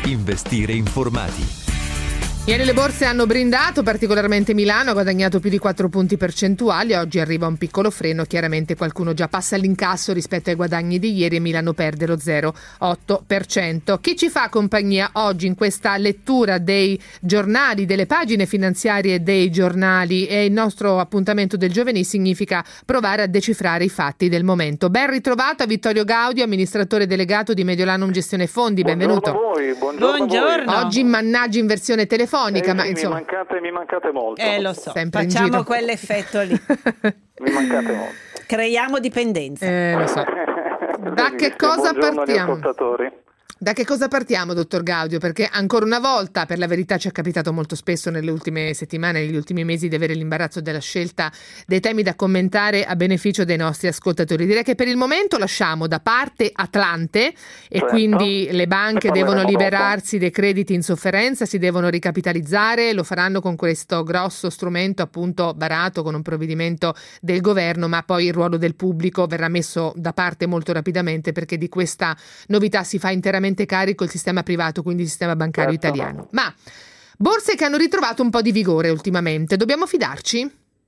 Investire informati. Ieri le borse hanno brindato, particolarmente Milano ha guadagnato più di 4 punti percentuali, oggi arriva un piccolo freno, chiaramente qualcuno già passa all'incasso rispetto ai guadagni di ieri e Milano perde lo 0,8%. Chi ci fa compagnia oggi in questa lettura dei giornali, delle pagine finanziarie dei giornali e il nostro appuntamento del giovedì significa provare a decifrare i fatti del momento. Ben ritrovato a Vittorio Gaudio, amministratore delegato di Mediolanum Gestione Fondi, benvenuto. Buongiorno. Oggi mannaggia in versione telefonica. Ma insomma, mi mancate molto. Lo so, sempre facciamo quell'effetto lì. Mi mancate molto. Creiamo dipendenza. Lo so. Da che cosa partiamo? Ascoltatori. Da che cosa partiamo, dottor Gaudio? Perché ancora una volta, per la verità, ci è capitato molto spesso nelle ultime settimane, negli ultimi mesi, di avere l'imbarazzo della scelta dei temi da commentare a beneficio dei nostri ascoltatori. Direi che per il momento lasciamo da parte Atlante e quindi le banche devono liberarsi dei crediti in sofferenza, si devono ricapitalizzare, lo faranno con questo grosso strumento appunto varato con un provvedimento del governo, ma poi il ruolo del pubblico verrà messo da parte molto rapidamente perché di questa novità si fa interamente carico il sistema privato, quindi il sistema bancario italiano. Ma borse che hanno ritrovato un po' di vigore ultimamente, dobbiamo fidarci?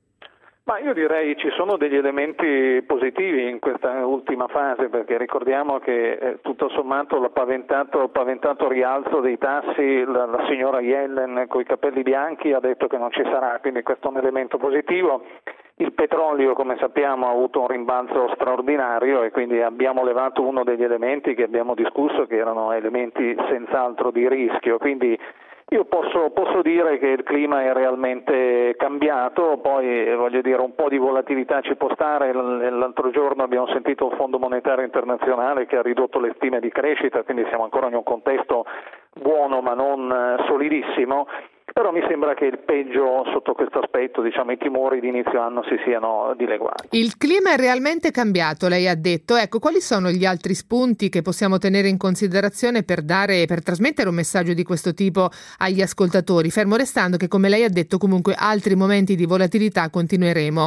Ma io direi ci sono degli elementi positivi in questa ultima fase, perché ricordiamo che tutto sommato il paventato rialzo dei tassi, la signora Yellen con i capelli bianchi ha detto che non ci sarà, quindi questo è un elemento positivo. Il petrolio, come sappiamo, ha avuto un rimbalzo straordinario e quindi abbiamo levato uno degli elementi che abbiamo discusso, che erano elementi senz'altro di rischio, quindi io posso dire che il clima è realmente cambiato, poi voglio dire un po' di volatilità ci può stare. L'altro giorno abbiamo sentito il Fondo Monetario Internazionale che ha ridotto le stime di crescita, quindi siamo ancora in un contesto buono ma non solidissimo. Però mi sembra che il peggio sotto questo aspetto, diciamo i timori di inizio anno si siano dileguati. Il clima è realmente cambiato, lei ha detto. Ecco, quali sono gli altri spunti che possiamo tenere in considerazione per trasmettere un messaggio di questo tipo agli ascoltatori, fermo restando che, come lei ha detto, comunque altri momenti di volatilità continueremo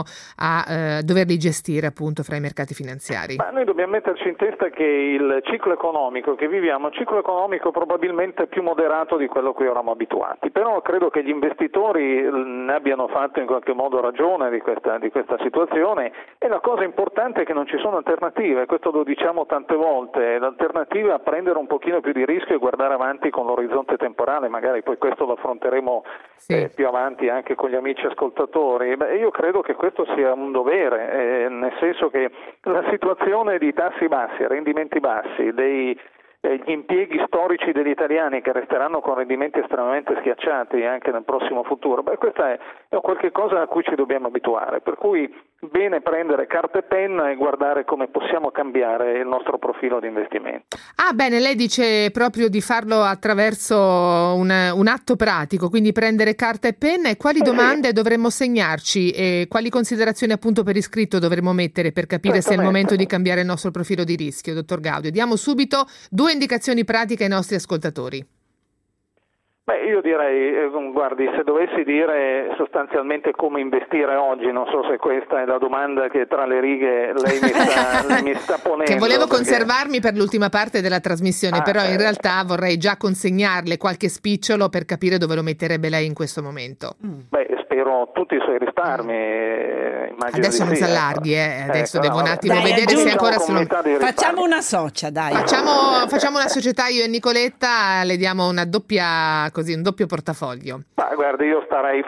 a doverli gestire appunto fra i mercati finanziari. Ma noi dobbiamo metterci in testa che il ciclo economico che viviamo è un ciclo economico probabilmente più moderato di quello a cui eravamo abituati, però credo che gli investitori ne abbiano fatto in qualche modo ragione di questa situazione e la cosa importante è che non ci sono alternative, questo lo diciamo tante volte, l'alternativa è a prendere un pochino più di rischio e guardare avanti con l'orizzonte temporale, magari poi questo lo affronteremo più avanti anche con gli amici ascoltatori. Io credo che questo sia un dovere, nel senso che la situazione di tassi bassi, rendimenti bassi, gli impieghi storici degli italiani che resteranno con rendimenti estremamente schiacciati anche nel prossimo futuro, questa è qualche cosa a cui ci dobbiamo abituare, per cui bene prendere carta e penna e guardare come possiamo cambiare il nostro profilo di investimento. Bene, lei dice proprio di farlo attraverso un atto pratico, quindi prendere carta e penna, e quali domande dovremmo segnarci e quali considerazioni appunto per iscritto dovremmo mettere per capire se è il momento di cambiare il nostro profilo di rischio, dottor Gaudio. Diamo subito 2 indicazioni pratiche ai nostri ascoltatori. Io direi, guardi, se dovessi dire sostanzialmente come investire oggi, non so se questa è la domanda che tra le righe lei mi sta ponendo. Che volevo conservarmi per l'ultima parte della trasmissione, però in realtà vorrei già consegnarle qualche spicciolo per capire dove lo metterebbe lei in questo momento. Spero tutti i suoi risparmi. Adesso non si allarghi, adesso devo un attimo vedere se ancora facciamo una socia, dai. Facciamo una società, io e Nicoletta, le diamo un doppio portafoglio. Guardi, io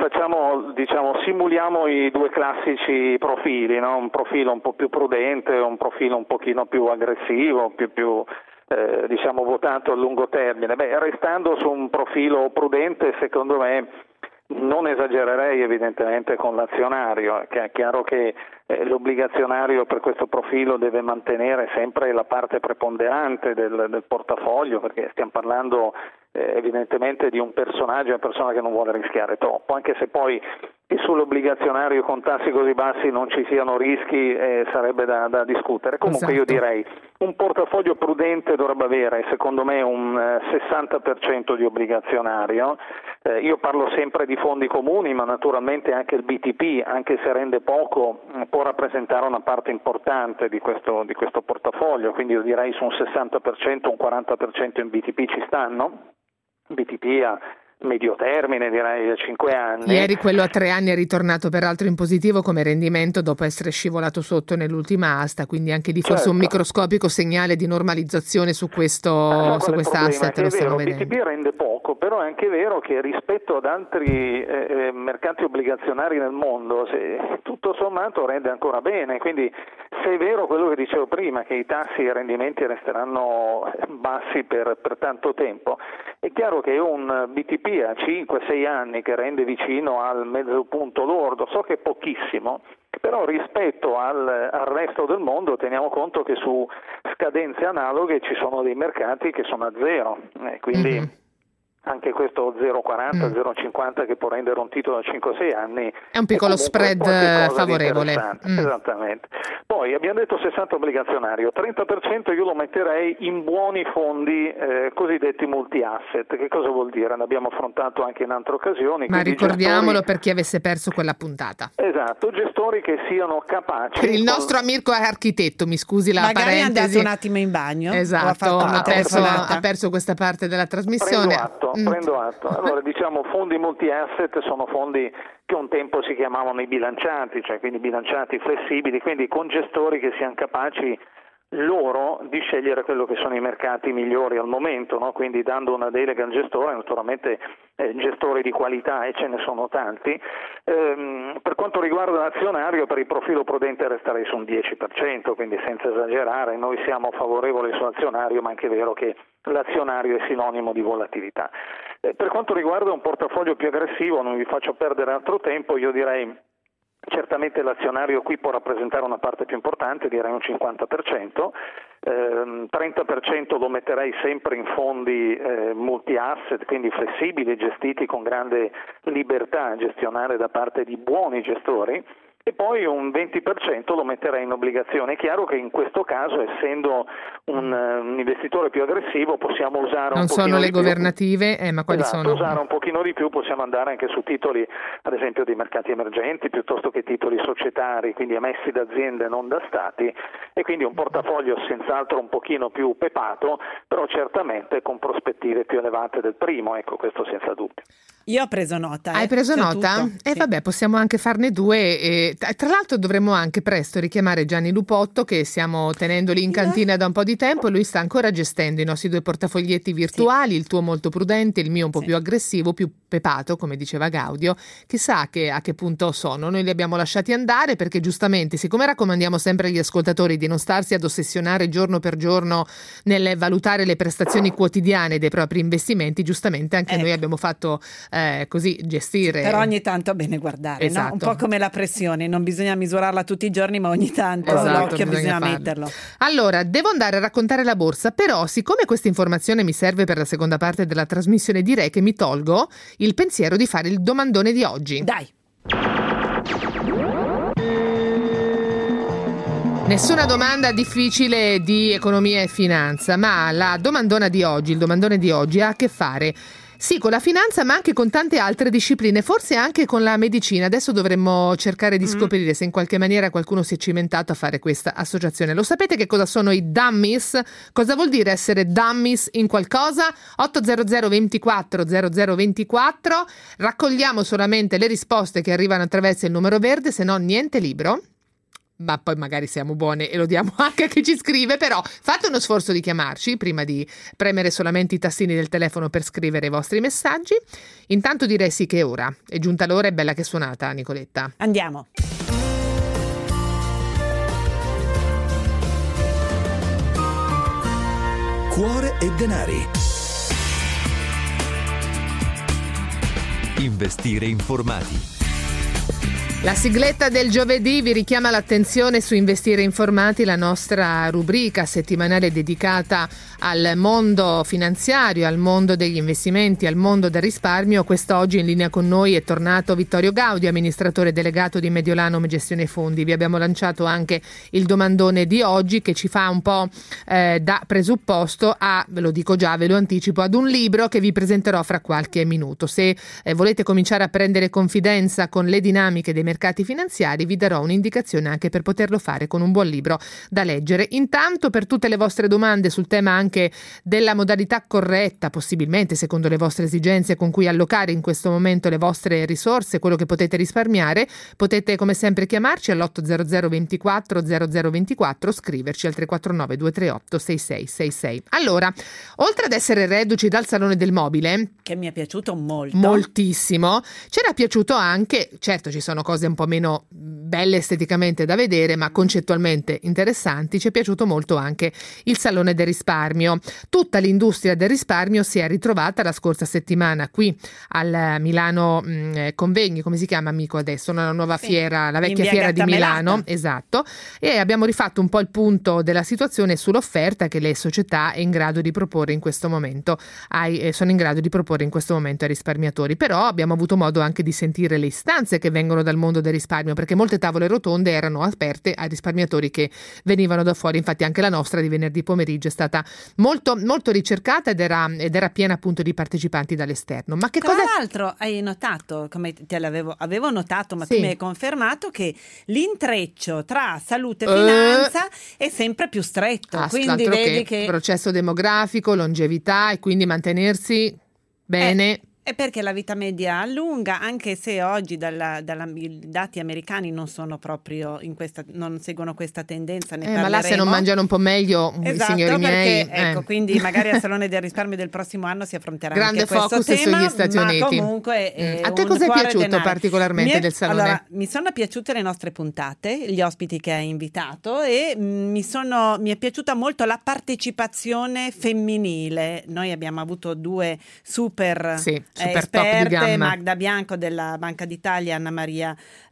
simuliamo i 2 classici profili, no? Un profilo un po' più prudente, un profilo un pochino più aggressivo, più votato a lungo termine. Restando su un profilo prudente, secondo me non esagererei evidentemente con l'azionario, che è chiaro che l'obbligazionario per questo profilo deve mantenere sempre la parte preponderante del portafoglio, perché stiamo parlando evidentemente di una persona che non vuole rischiare troppo, anche se poi sull'obbligazionario con tassi così bassi non ci siano rischi, sarebbe da discutere. Comunque io direi un portafoglio prudente dovrebbe avere secondo me un 60% di obbligazionario. Io parlo sempre di fondi comuni, ma naturalmente anche il BTP, anche se rende poco, può rappresentare una parte importante di questo portafoglio, quindi io direi su un 60%, un 40% in BTP ci stanno. BTP a medio termine, direi a 5 anni. Ieri quello a 3 anni è ritornato peraltro in positivo come rendimento dopo essere scivolato sotto nell'ultima asta, quindi anche di forse un microscopico segnale di normalizzazione su questa asset, lo stiamo vedendo. Il BTP rende poco, però è anche vero che rispetto ad altri mercati obbligazionari nel mondo, tutto sommato rende ancora bene, quindi se è vero quello che dicevo prima, che i tassi e i rendimenti resteranno bassi per tanto tempo, è chiaro che un BTP a 5-6 anni che rende vicino al mezzo punto lordo, so che è pochissimo, però rispetto al resto del mondo teniamo conto che su scadenze analoghe ci sono dei mercati che sono a zero, quindi anche questo 0,40, 0,50 che può rendere un titolo a 5-6 anni è un piccolo spread favorevole. Esattamente. Poi abbiamo detto 60 obbligazionario, 30% io lo metterei in buoni fondi cosiddetti multi-asset. Che cosa vuol dire? Ne abbiamo affrontato anche in altre occasioni. Ma ricordiamolo per chi avesse perso quella puntata. Esatto, gestori che siano capaci. Per il nostro Mirko architetto, mi scusi la magari parentesi. Magari è andato un attimo in bagno. Esatto, ha perso questa parte della trasmissione. Prendo atto. Allora diciamo fondi multi-asset sono fondi che un tempo si chiamavano i bilanciati, cioè quindi bilanciati flessibili, quindi con gestori che siano capaci loro di scegliere quello che sono i mercati migliori al momento, no? Quindi dando una delega al gestore, naturalmente gestori di qualità, e ce ne sono tanti. Per quanto riguarda l'azionario, per il profilo prudente resterei su un 10%, quindi senza esagerare, noi siamo favorevoli sull'azionario, ma è anche vero che l'azionario è sinonimo di volatilità. Per quanto riguarda un portafoglio più aggressivo, non vi faccio perdere altro tempo, io direi certamente l'azionario qui può rappresentare una parte più importante, direi un 50%, 30% lo metterei sempre in fondi multi-asset, quindi flessibili, gestiti con grande libertà gestionale da parte di buoni gestori, e poi un 20% lo metterei in obbligazione. È chiaro che in questo caso, essendo un investitore più aggressivo, possiamo usare non un pochino sono le di più. governative, ma quali sono? Usare un pochino di più, possiamo andare anche su titoli, ad esempio, dei mercati emergenti, piuttosto che titoli societari, quindi emessi da aziende, non da stati, e quindi un portafoglio senz'altro un pochino più pepato, però certamente con prospettive più elevate del primo, ecco, questo senza dubbio. Io ho preso nota. Hai preso nota? Sì. Vabbè, possiamo anche farne due. Tra l'altro dovremmo anche presto richiamare Gianni Lupotto, che stiamo tenendo lì in cantina da un po' di tempo. Lui sta ancora gestendo i nostri 2 portafoglietti virtuali, il tuo molto prudente, il mio un po' più aggressivo, più pepato, come diceva Gaudio. Chissà a che punto sono. Noi li abbiamo lasciati andare perché giustamente, siccome raccomandiamo sempre agli ascoltatori di non starsi ad ossessionare giorno per giorno nel valutare le prestazioni quotidiane dei propri investimenti, giustamente anche noi abbiamo fatto così gestire. Però ogni tanto è bene guardare, esatto. No? Un po' come la pressione, non bisogna misurarla tutti i giorni, ma ogni tanto l'occhio bisogna metterlo. Allora, devo andare a raccontare la borsa, però siccome questa informazione mi serve per la seconda parte della trasmissione, direi che mi tolgo il pensiero di fare il domandone di oggi. Dai! Nessuna domanda difficile di economia e finanza, ma il domandone di oggi ha a che fare sì con la finanza, ma anche con tante altre discipline, forse anche con la medicina. Adesso dovremmo cercare di scoprire se in qualche maniera qualcuno si è cimentato a fare questa associazione. Lo sapete che cosa sono i dummies? Cosa vuol dire essere dummies in qualcosa? 800 24 0024. Raccogliamo solamente le risposte che arrivano attraverso il numero verde, se no niente libro. Ma poi magari siamo buone e lo diamo anche a chi ci scrive, però fate uno sforzo di chiamarci prima di premere solamente i tastini del telefono per scrivere i vostri messaggi. Intanto direi sì che è ora. È giunta l'ora, è bella che è suonata, Nicoletta. Andiamo. Cuore e denari. Investire informati. La sigletta del giovedì vi richiama l'attenzione su Investire Informati, la nostra rubrica settimanale dedicata al mondo finanziario, al mondo degli investimenti, al mondo del risparmio. Quest'oggi in linea con noi è tornato Vittorio Gaudio, amministratore delegato di Mediolanum Gestione Fondi. Vi abbiamo lanciato anche il domandone di oggi che ci fa un po' da presupposto ve lo dico già, ve lo anticipo, ad un libro che vi presenterò fra qualche minuto. Se volete cominciare a prendere confidenza con le dinamiche dei mercati finanziari, vi darò un'indicazione anche per poterlo fare con un buon libro da leggere. Intanto, per tutte le vostre domande sul tema anche della modalità corretta, possibilmente secondo le vostre esigenze, con cui allocare in questo momento le vostre risorse, quello che potete risparmiare, potete come sempre chiamarci all'800 24 0024, scriverci al 349 238 6666. Allora, oltre ad essere reduci dal Salone del Mobile, che mi è piaciuto moltissimo, c'era piaciuto anche, certo ci sono cose un po' meno belle esteticamente da vedere, ma concettualmente interessanti, ci è piaciuto molto anche il Salone del Risparmio. Tutta l'industria del risparmio si è ritrovata la scorsa settimana qui al Milano Convegni, come si chiama amico adesso, una nuova fiera, la vecchia fiera di Milano, esatto, e abbiamo rifatto un po' il punto della situazione sull'offerta che le società è in grado di proporre in questo momento sono in grado di proporre in questo momento ai risparmiatori. Però abbiamo avuto modo anche di sentire le istanze che vengono dal mondo del risparmio, perché molte tavole rotonde erano aperte ai risparmiatori che venivano da fuori. Infatti anche la nostra di venerdì pomeriggio è stata molto, molto ricercata ed era piena appunto di partecipanti dall'esterno. Ma che Tra cosa... l'altro hai notato, come avevo notato, ma tu mi hai confermato che l'intreccio tra salute e finanza è sempre più stretto, quindi vedi che processo demografico, longevità e quindi mantenersi bene. È perché la vita media allunga, anche se oggi i dati americani non sono proprio non seguono questa tendenza, ne parleremo. Ma là se non mangiano un po' meglio, esatto, signori miei. Ecco, quindi magari al Salone del Risparmio del prossimo anno si affronterà grande anche questo focus tema, sugli Stati Uniti. Comunque a te cosa è piaciuto particolarmente del Salone? Allora, mi sono piaciute le nostre puntate, gli ospiti che hai invitato, e mi è piaciuta molto la partecipazione femminile. Noi abbiamo avuto due super super top di gamma. Magda Bianco della Banca d'Italia, Anna Maria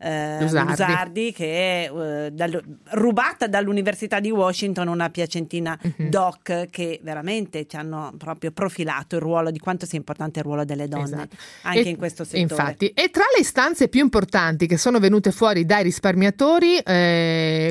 Lusardi, che è rubata dall'Università di Washington, una piacentina doc, che veramente ci hanno proprio profilato il ruolo, di quanto sia importante il ruolo delle donne anche in questo settore. Infatti, e tra le istanze più importanti che sono venute fuori dai risparmiatori, ce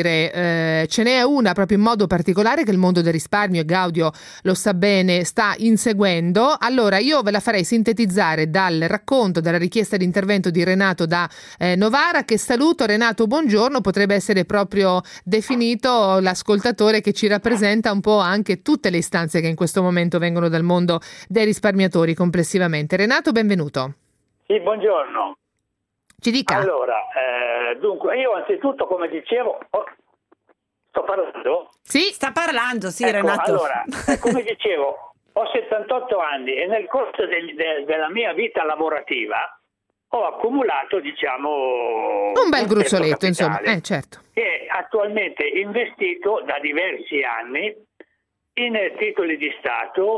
n'è una proprio in modo particolare che il mondo del risparmio, e Gaudio lo sa bene, sta inseguendo. Allora io ve la farei sintetizzare dal racconto della richiesta di intervento di Renato da Novara, che saluto. Renato, buongiorno. Potrebbe essere proprio definito l'ascoltatore che ci rappresenta un po' anche tutte le istanze che in questo momento vengono dal mondo dei risparmiatori complessivamente. Renato, benvenuto. Sì, buongiorno. Ci dica. Allora, dunque, io anzitutto, come dicevo, sto parlando? Sì, sta parlando, sì, ecco, Renato. Allora, come dicevo, ho 78 anni e nel corso della mia vita lavorativa ho accumulato, un bel gruzzoletto, insomma, certo. Che attualmente investito da diversi anni in titoli di Stato,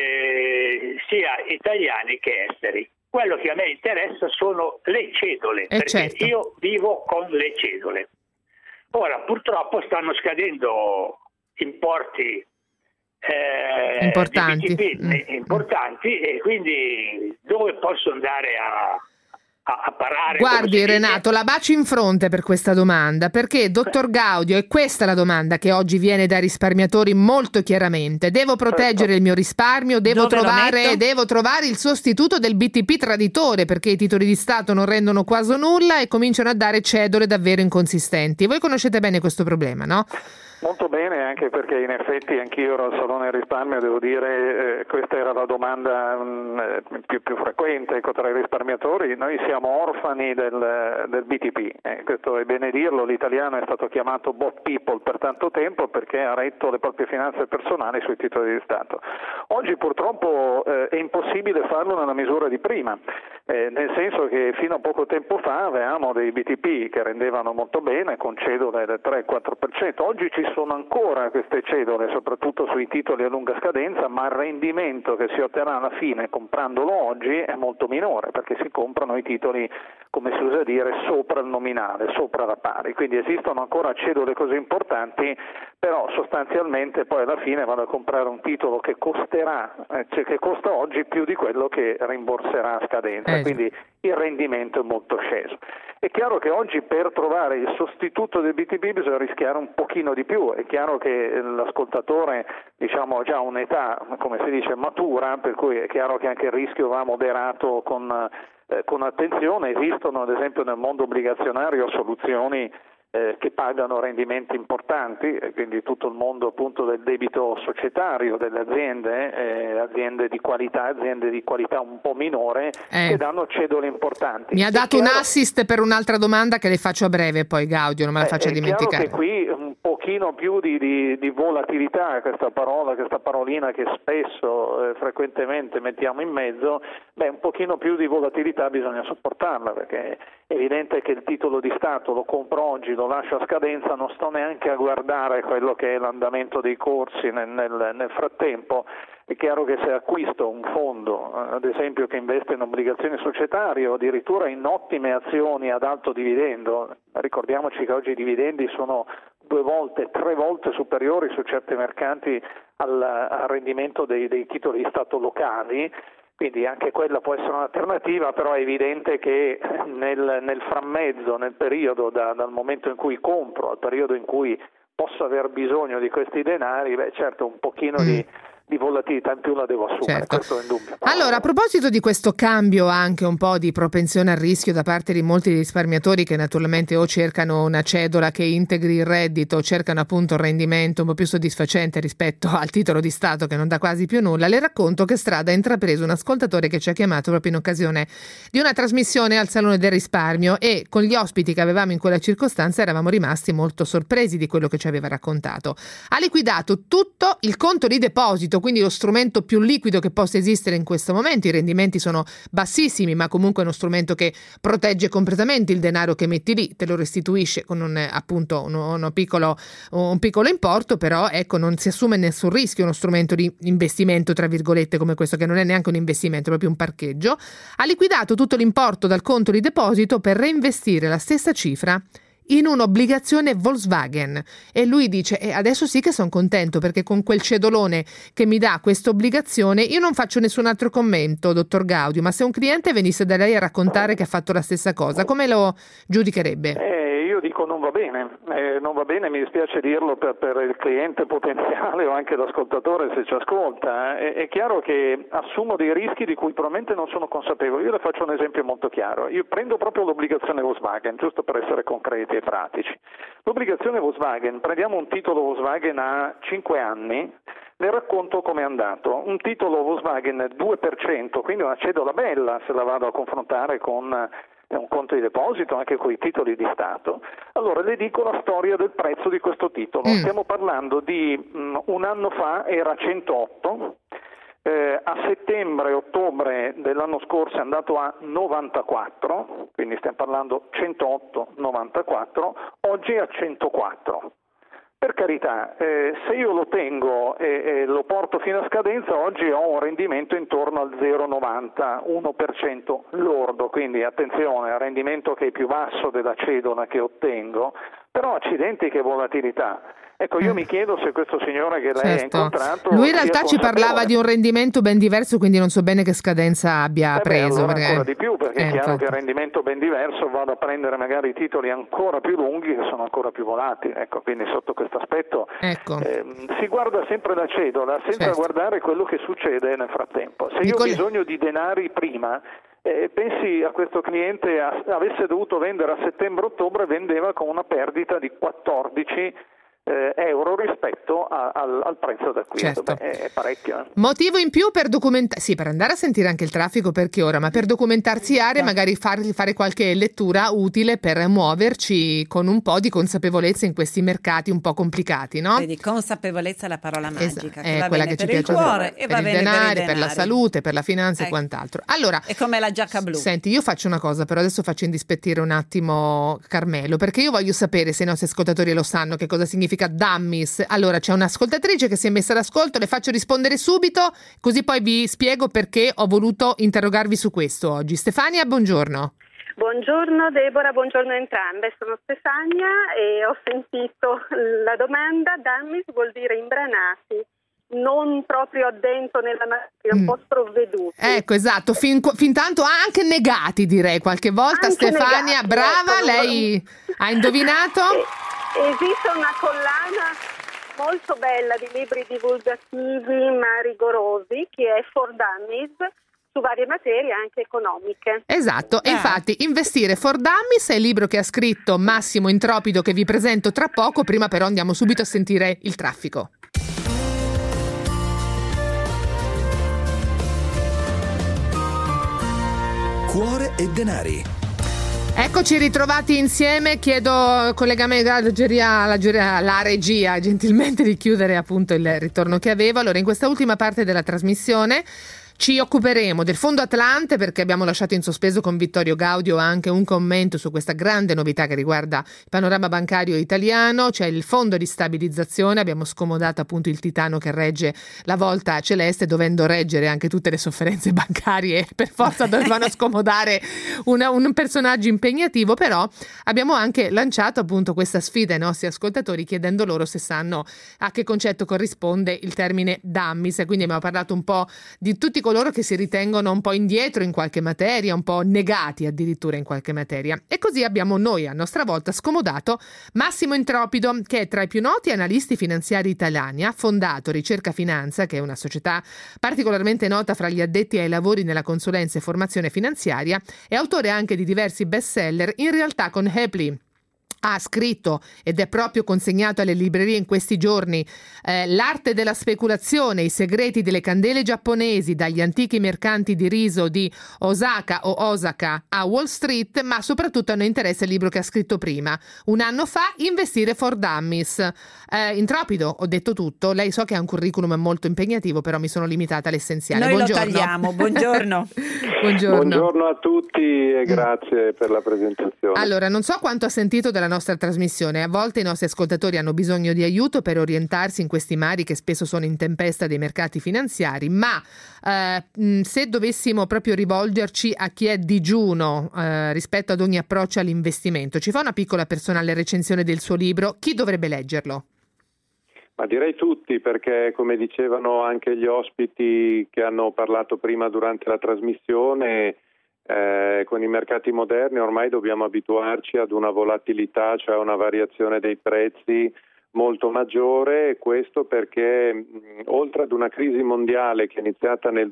sia italiani che esteri. Quello che a me interessa sono le cedole, perché io vivo con le cedole. Ora, purtroppo stanno scadendo importi importanti. Di BTP importanti, e quindi dove posso andare a parare? Guardi Renato, la bacio in fronte per questa domanda, perché dottor Gaudio, è questa la domanda che oggi viene dai risparmiatori molto chiaramente: devo proteggere il mio risparmio, devo trovare il sostituto del BTP traditore, perché i titoli di Stato non rendono quasi nulla e cominciano a dare cedole davvero inconsistenti. Voi conoscete bene questo problema, no? Molto bene, anche perché in effetti anch'io ero al Salone Risparmio, devo dire, questa era la domanda più frequente tra i risparmiatori. Noi siamo orfani del BTP, questo è bene dirlo. L'italiano è stato chiamato bot people per tanto tempo perché ha retto le proprie finanze personali sui titoli di Stato. Oggi purtroppo è impossibile farlo nella misura di prima, nel senso che fino a poco tempo fa avevamo dei BTP che rendevano molto bene con cedole del 3-4%. Oggi ci sono ancora queste cedole, soprattutto sui titoli a lunga scadenza, ma il rendimento che si otterrà alla fine comprandolo oggi è molto minore, perché si comprano i titoli, come si usa dire, sopra il nominale, sopra la pari. Quindi esistono ancora cedole così importanti, però sostanzialmente poi alla fine vado a comprare un titolo che costerà, che costa oggi più di quello che rimborserà a scadenza, quindi il rendimento è molto sceso. È chiaro che oggi per trovare il sostituto del BTP bisogna rischiare un pochino di più. È chiaro che l'ascoltatore, diciamo, ha già un'età, come si dice, matura, per cui è chiaro che anche il rischio va moderato con con attenzione. Esistono ad esempio nel mondo obbligazionario soluzioni che pagano rendimenti importanti, quindi tutto il mondo appunto del debito societario delle aziende di qualità un po' minore, che danno cedole importanti. Mi ha dato un assist per un'altra domanda che le faccio a breve, poi Gaudio non me la faccia dimenticare. È chiaro che qui un pochino più di volatilità, questa parolina che spesso frequentemente mettiamo in mezzo, un pochino più di volatilità bisogna sopportarla, perché è evidente che il titolo di Stato lo compro oggi, lo lascio a scadenza, non sto neanche a guardare quello che è l'andamento dei corsi nel frattempo. È chiaro che se acquisto un fondo, ad esempio, che investe in obbligazioni societarie o addirittura in ottime azioni ad alto dividendo, ricordiamoci che oggi i dividendi sono 2 volte, 3 volte superiori su certi mercati al rendimento dei titoli di Stato locali, quindi anche quella può essere un'alternativa, però è evidente che nel frammezzo, nel periodo dal momento in cui compro al periodo in cui posso aver bisogno di questi denari, certo un pochino di volatilità in più la devo assumere, certo. Questo è indubbio. Allora, a proposito di questo cambio anche un po' di propensione al rischio da parte di molti risparmiatori che naturalmente o cercano una cedola che integri il reddito, o cercano appunto un rendimento un po' più soddisfacente rispetto al titolo di Stato che non dà quasi più nulla, le racconto che strada ha intrapreso un ascoltatore che ci ha chiamato proprio in occasione di una trasmissione al Salone del Risparmio, e con gli ospiti che avevamo in quella circostanza eravamo rimasti molto sorpresi di quello che ci aveva raccontato. Ha liquidato tutto il conto di deposito, quindi lo strumento più liquido che possa esistere in questo momento. I rendimenti sono bassissimi, ma comunque è uno strumento che protegge completamente il denaro che metti lì, te lo restituisce con un piccolo importo, però ecco, non si assume nessun rischio, uno strumento di investimento tra virgolette come questo, che non è neanche un investimento, è proprio un parcheggio. Ha liquidato tutto l'importo dal conto di deposito per reinvestire la stessa cifra in un'obbligazione Volkswagen, e lui dice adesso sì che sono contento, perché con quel cedolone che mi dà questa obbligazione io non faccio nessun altro commento, dottor Gaudio, ma se un cliente venisse da lei a raccontare che ha fatto la stessa cosa, come lo giudicherebbe? Io dico non va bene, mi dispiace dirlo per il cliente potenziale o anche l'ascoltatore se ci ascolta. È chiaro che assumo dei rischi di cui probabilmente non sono consapevole. Io le faccio un esempio molto chiaro. Io prendo proprio l'obbligazione Volkswagen, giusto per essere concreti e pratici. L'obbligazione Volkswagen, prendiamo un titolo Volkswagen a 5 anni, le racconto come è andato. Un titolo Volkswagen 2%, quindi una cedola bella se la vado a confrontare con un conto di deposito, anche con i titoli di Stato. Allora le dico la storia del prezzo di questo titolo. Stiamo parlando di un anno fa era 108, a settembre-ottobre dell'anno scorso è andato a 94, quindi stiamo parlando 108-94, oggi è a 104. Per carità, se io lo tengo e lo porto fino a scadenza, oggi ho un rendimento intorno al 0,91% lordo, quindi attenzione, al rendimento che è più basso della cedola che ottengo, però accidenti che volatilità. Ecco, io mi chiedo se questo signore che lei ha incontrato... Lui in realtà ci parlava di un rendimento ben diverso, quindi non so bene che scadenza abbia preso. Allora ancora di più, perché è chiaro che il rendimento ben diverso vado a prendere magari titoli ancora più lunghi che sono ancora più volatili. Ecco, quindi sotto questo aspetto si guarda sempre la cedola senza guardare quello che succede nel frattempo. Se io ho bisogno di denari prima... pensi a questo cliente avesse dovuto vendere a settembre-ottobre, vendeva con una perdita di 14 euro rispetto al prezzo d'acquisto. Certo. È parecchio. Motivo in più per per andare a sentire anche il traffico, perché ora, ma per documentarsi aree, magari fare qualche lettura utile per muoverci con un po' di consapevolezza in questi mercati un po' complicati, no? Vedi, consapevolezza è la parola magica, che è va quella bene che per ci piace il cuore e va per i bene denari, per i denari, per la salute, per la finanza e quant'altro. Allora, è come la giacca blu. Senti, io faccio una cosa, però adesso faccio indispettire un attimo Carmelo, perché io voglio sapere se i nostri ascoltatori lo sanno che cosa significa dummies. Allora, c'è un'ascoltatrice che si è messa all'ascolto, le faccio rispondere subito, così poi vi spiego perché ho voluto interrogarvi su questo oggi. Stefania, buongiorno. Buongiorno Deborah, buongiorno a entrambe, sono Stefania e ho sentito la domanda. Dummies vuol dire imbranati, non proprio addentro nella materia, un po' sprovveduti. Ecco, esatto, fin tanto anche negati, direi qualche volta. Anche Stefania, negati, brava, lei ha indovinato? Esiste una collana molto bella di libri divulgativi ma rigorosi che è For Dummies, su varie materie anche economiche. Esatto, e infatti Investire for Dummies è il libro che ha scritto Massimo Intropido, che vi presento tra poco. Prima però andiamo subito a sentire il traffico. Cuore e denari. Eccoci ritrovati insieme. Chiedo collegamento alla regia gentilmente di chiudere appunto il ritorno che avevo. Allora, in questa ultima parte della trasmissione ci occuperemo del Fondo Atlante, perché abbiamo lasciato in sospeso con Vittorio Gaudio anche un commento su questa grande novità che riguarda il panorama bancario italiano. C'è il Fondo di stabilizzazione, abbiamo scomodato appunto il titano che regge la volta celeste, dovendo reggere anche tutte le sofferenze bancarie. Per forza dovevano scomodare un personaggio impegnativo, però abbiamo anche lanciato appunto questa sfida ai nostri ascoltatori, chiedendo loro se sanno a che concetto corrisponde il termine dummies, e quindi abbiamo parlato un po' di tutti coloro che si ritengono un po' indietro in qualche materia, un po' negati addirittura in qualche materia. E così abbiamo noi a nostra volta scomodato Massimo Intropido, che è tra i più noti analisti finanziari italiani. Ha fondato Ricerca Finanza, che è una società particolarmente nota fra gli addetti ai lavori nella consulenza e formazione finanziaria, è autore anche di diversi bestseller. In realtà con Hepli ha scritto, ed è proprio consegnato alle librerie in questi giorni, L'arte della speculazione, i segreti delle candele giapponesi, dagli antichi mercanti di riso di Osaka a Wall Street, ma soprattutto a noi interessa il libro che ha scritto prima, un anno fa, Investire for Dummies. Intropido, ho detto tutto. Lei so che ha un curriculum molto impegnativo, però mi sono limitata all'essenziale. Noi Buongiorno. lo tagliamo, buongiorno. Buongiorno a tutti e grazie per la presentazione. Allora, non so quanto ha sentito della nostra trasmissione. A volte i nostri ascoltatori hanno bisogno di aiuto per orientarsi in questi mari che spesso sono in tempesta dei mercati finanziari, ma se dovessimo proprio rivolgerci a chi è digiuno rispetto ad ogni approccio all'investimento, ci fa una piccola personale recensione del suo libro? Chi dovrebbe leggerlo? Ma direi tutti, perché come dicevano anche gli ospiti che hanno parlato prima durante la trasmissione, con i mercati moderni ormai dobbiamo abituarci ad una volatilità, cioè una variazione dei prezzi molto maggiore, e questo perché oltre ad una crisi mondiale che è iniziata nel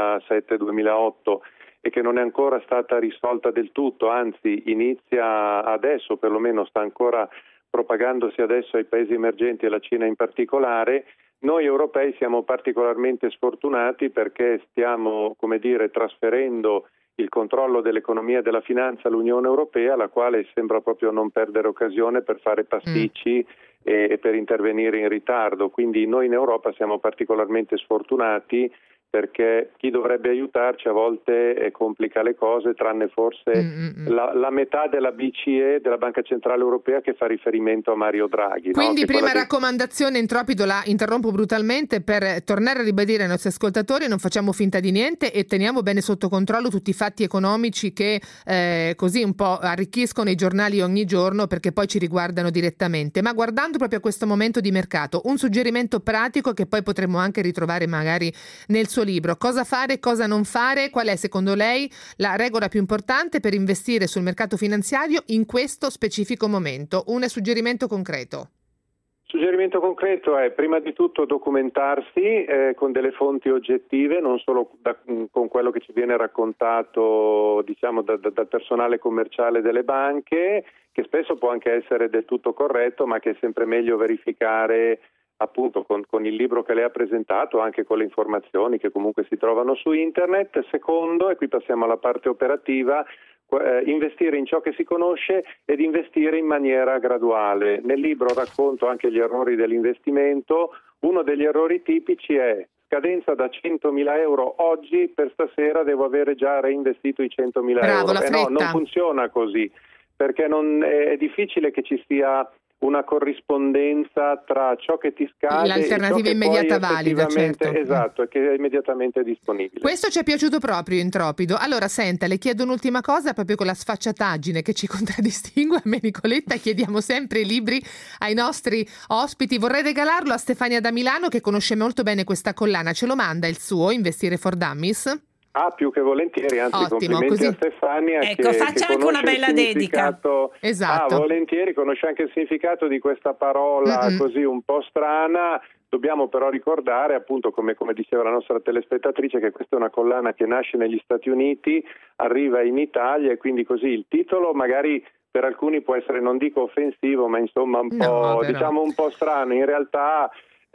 2007-2008 e che non è ancora stata risolta del tutto, anzi inizia adesso, perlomeno sta ancora propagandosi adesso ai paesi emergenti e alla Cina in particolare, noi europei siamo particolarmente sfortunati perché stiamo, trasferendo il controllo dell'economia e della finanza all'Unione Europea, la quale sembra proprio non perdere occasione per fare pasticci e per intervenire in ritardo. Quindi noi in Europa siamo particolarmente sfortunati, perché chi dovrebbe aiutarci a volte complica le cose, tranne forse la metà della BCE, della Banca Centrale Europea, che fa riferimento a Mario Draghi. Quindi no? prima raccomandazione, Intropido, la interrompo brutalmente per tornare a ribadire ai nostri ascoltatori: non facciamo finta di niente e teniamo bene sotto controllo tutti i fatti economici che così un po' arricchiscono i giornali ogni giorno, perché poi ci riguardano direttamente. Ma guardando proprio a questo momento di mercato, un suggerimento pratico che poi potremmo anche ritrovare magari nel suo libro: cosa fare, cosa non fare, qual è secondo lei la regola più importante per investire sul mercato finanziario in questo specifico momento? Un suggerimento concreto. Suggerimento concreto è prima di tutto documentarsi con delle fonti oggettive, non solo con quello che ci viene raccontato dal personale commerciale delle banche, che spesso può anche essere del tutto corretto, ma che è sempre meglio verificare appunto con il libro che lei ha presentato, anche con le informazioni che comunque si trovano su internet. Secondo, e qui passiamo alla parte operativa, investire in ciò che si conosce ed investire in maniera graduale. Nel libro racconto anche gli errori dell'investimento. Uno degli errori tipici è: scadenza da 100.000 euro, oggi per stasera devo avere già reinvestito i 100.000 Bravo, euro. No, non funziona così, perché è difficile che ci sia una corrispondenza tra ciò che ti scade l'alternativa e ciò che immediata poi valida, certo. Esatto, e che è immediatamente disponibile. Questo ci è piaciuto proprio, Intropido. Allora senta, le chiedo un'ultima cosa, proprio con la sfacciataggine che ci contraddistingue. A me, Nicoletta, chiediamo sempre i libri ai nostri ospiti. Vorrei regalarlo a Stefania da Milano, che conosce molto bene questa collana. Ce lo manda il suo, Investire for Dummies? Più che volentieri, anzi. Ottimo, complimenti così. a Stefania. Ecco, faccia anche una bella dedica. Esatto. Volentieri, conosce anche il significato di questa parola così un po' strana. Dobbiamo però ricordare, appunto, come diceva la nostra telespettatrice, che questa è una collana che nasce negli Stati Uniti, arriva in Italia, e quindi così il titolo magari per alcuni può essere, non dico offensivo, ma insomma un po', diciamo un po' strano. In realtà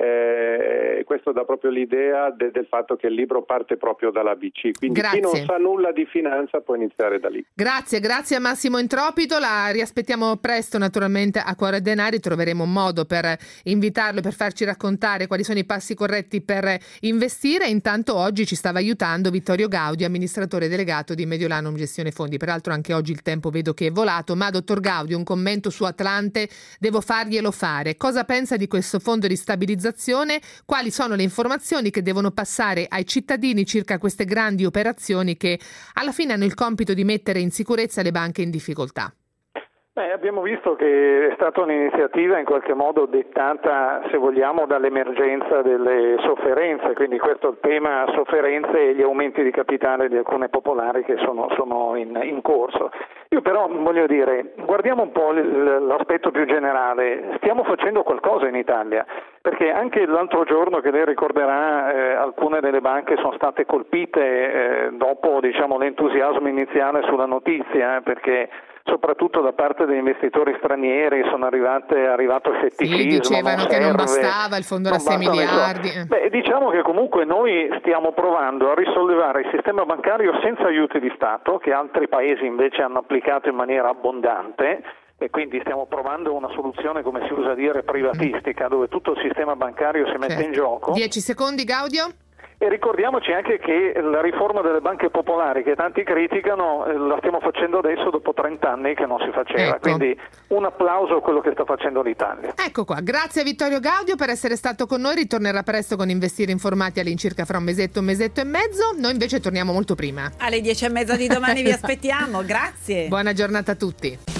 questo dà proprio l'idea del fatto che il libro parte proprio dall'ABC, quindi chi non sa nulla di finanza può iniziare da lì. Grazie a Massimo Intropito, la riaspettiamo presto naturalmente a Cuore e Denari, troveremo un modo per invitarlo, per farci raccontare quali sono i passi corretti per investire. Intanto oggi ci stava aiutando Vittorio Gaudio, amministratore delegato di Mediolanum Gestione Fondi. Peraltro anche oggi il tempo vedo che è volato, ma dottor Gaudio, un commento su Atlante devo farglielo fare. Cosa pensa di questo fondo di stabilizzazione? Quali sono le informazioni che devono passare ai cittadini circa queste grandi operazioni che alla fine hanno il compito di mettere in sicurezza le banche in difficoltà? Abbiamo visto che è stata un'iniziativa in qualche modo dettata, se vogliamo, dall'emergenza delle sofferenze, quindi questo è il tema sofferenze e gli aumenti di capitale di alcune popolari che sono in corso. Io però voglio dire, guardiamo un po' l'aspetto più generale, stiamo facendo qualcosa in Italia, perché anche l'altro giorno, che lei ricorderà, alcune delle banche sono state colpite dopo, diciamo, l'entusiasmo iniziale sulla notizia, perché soprattutto da parte degli investitori stranieri è arrivato scetticismo. Sì, dicevano che non bastava il fondo da 6 miliardi. Diciamo che comunque noi stiamo provando a risollevare il sistema bancario senza aiuti di Stato, che altri paesi invece hanno applicato in maniera abbondante, e quindi stiamo provando una soluzione, come si usa dire, privatistica, dove tutto il sistema bancario si mette in gioco. 10 secondi, Gaudio. E ricordiamoci anche che la riforma delle banche popolari, che tanti criticano, la stiamo facendo adesso dopo 30 anni che non si faceva. Quindi un applauso a quello che sta facendo l'Italia. Ecco qua, grazie a Vittorio Gaudio per essere stato con noi. Ritornerà presto con Investire Informati all'incirca fra un mesetto e mezzo. Noi invece torniamo molto prima. Alle 10:30 di domani vi aspettiamo, grazie. Buona giornata a tutti.